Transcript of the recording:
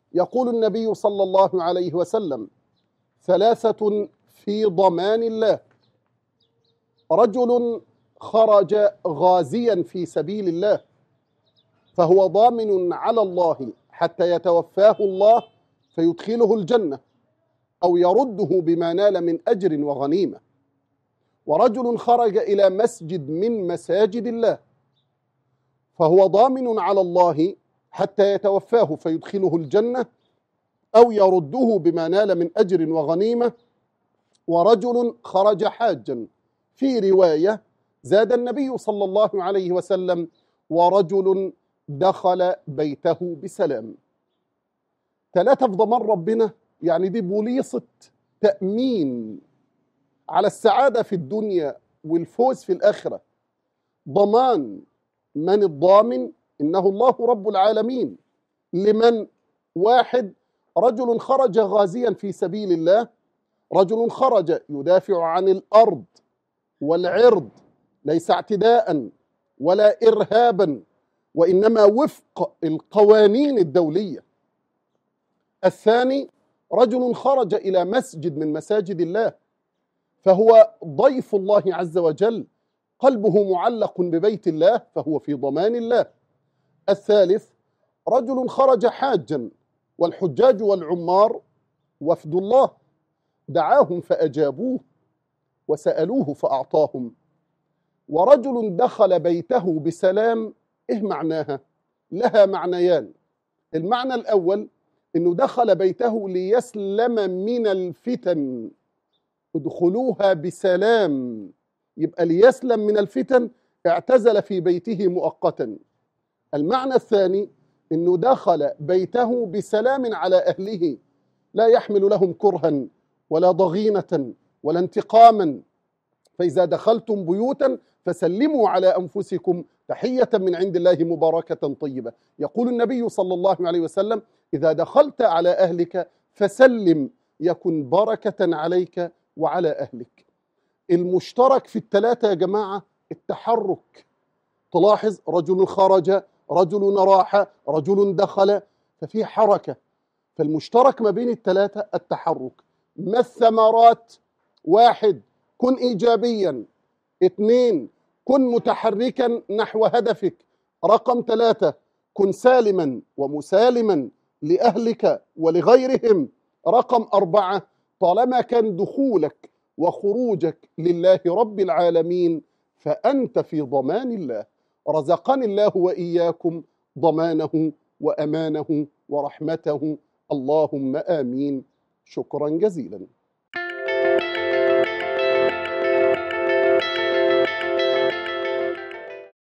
يقول النبي صلى الله عليه وسلم: ثلاثة في ضمان الله: رجل خرج غازيا في سبيل الله فهو ضامن على الله حتى يتوفاه الله فيدخله الجنة أو يرده بما نال من أجر وغنيمة. ورجل خرج إلى مسجد من مساجد الله فهو ضامن على الله حتى يتوفاه فيدخله الجنة أو يرده بما نال من أجر وغنيمة. ورجل خرج حاجا، في رواية زاد النبي صلى الله عليه وسلم: ورجل دخل بيته بسلام. ثلاثة في ضمان ربنا، يعني دي بوليصة تأمين على السعادة في الدنيا والفوز في الآخرة. ضمان، من الضامن؟ إنه الله رب العالمين. لمن؟ واحد، رجل خرج غازيا في سبيل الله، رجل خرج يدافع عن الأرض والعرض، ليس اعتداء ولا إرهابا، وإنما وفق القوانين الدولية. الثاني، رجل خرج إلى مسجد من مساجد الله فهو ضيف الله عز وجل، قلبه معلق ببيت الله فهو في ضمان الله. الثالث، رجل خرج حاجا، والحجاج والعمار وفد الله، دعاهم فأجابوه وسألوه فأعطاهم. ورجل دخل بيته بسلام، إيه معناها؟ لها معنيان. المعنى الأول إنه دخل بيته ليسلم من الفتن، ادخلوها بسلام، يبقى ليسلم من الفتن، اعتزل في بيته مؤقتا. المعنى الثاني إنه دخل بيته بسلام على أهله، لا يحمل لهم كرها ولا ضغينة ولا انتقاما. فإذا دخلتم بيوتا فسلموا على أنفسكم تحية من عند الله مباركة طيبة. يقول النبي صلى الله عليه وسلم: إذا دخلت على أهلك فسلم يكن بركة عليك وعلى أهلك. المشترك في الثلاثة يا جماعة التحرك. تلاحظ رجل خرج، رجل راح، رجل دخل، ففي حركة. فالمشترك ما بين الثلاثة التحرك. ما الثمرات؟ واحد، كن إيجابيا. اثنين، كن متحركا نحو هدفك. رقم ثلاثة، كن سالما ومسالما لأهلك ولغيرهم. رقم أربعة، طالما كان دخولك وخروجك لله رب العالمين فأنت في ضمان الله. رزقني الله وإياكم ضمانه وأمانه ورحمته، اللهم آمين. شكرا جزيلا.